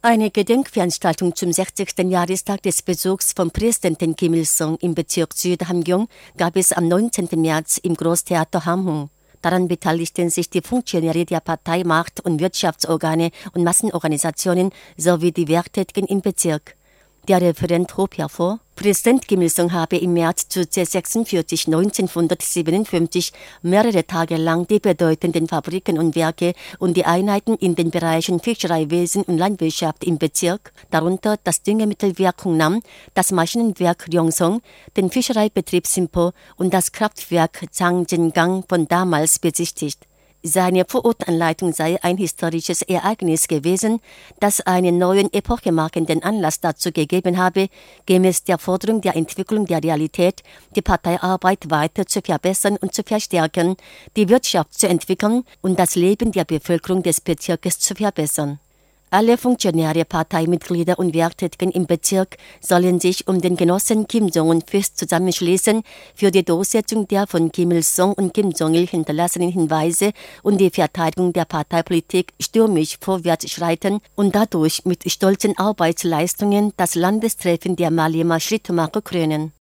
Eine Gedenkveranstaltung zum 60. Jahrestag des Besuchs von Präsident Kim Il-sung im Bezirk Süd-Hamgyong gab es am 19. März im Großtheater Hamhung. Daran beteiligten sich die Funktionäre der Partei, Macht- und Wirtschaftsorgane und Massenorganisationen sowie die Werktätigen im Bezirk. Der Referent hob hervor, Präsident Kim Il-sung habe im März zu C46 1957 mehrere Tage lang die bedeutenden Fabriken und Werke und die Einheiten in den Bereichen Fischereiwesen und Landwirtschaft im Bezirk, darunter das Düngemittelwerk Hungnam, das Maschinenwerk Ryongsong, den Fischereibetrieb Sinpo und das Kraftwerk Changjengang von damals besichtigt. Seine Vorortanleitung sei ein historisches Ereignis gewesen, das einen neuen epochemarkenden Anlass dazu gegeben habe, gemäß der Forderung der Entwicklung der Realität die Parteiarbeit weiter zu verbessern und zu verstärken, die Wirtschaft zu entwickeln und das Leben der Bevölkerung des Bezirkes zu verbessern. Alle Funktionäre, Parteimitglieder und Werktätigen im Bezirk sollen sich um den Genossen Kim Jong-un fest zusammenschließen für die Durchsetzung der von Kim Il-sung und Kim Jong-il hinterlassenen Hinweise und die Verteidigung der Parteipolitik stürmisch vorwärts schreiten und dadurch mit stolzen Arbeitsleistungen das Landestreffen der Malema Schrittmacher krönen.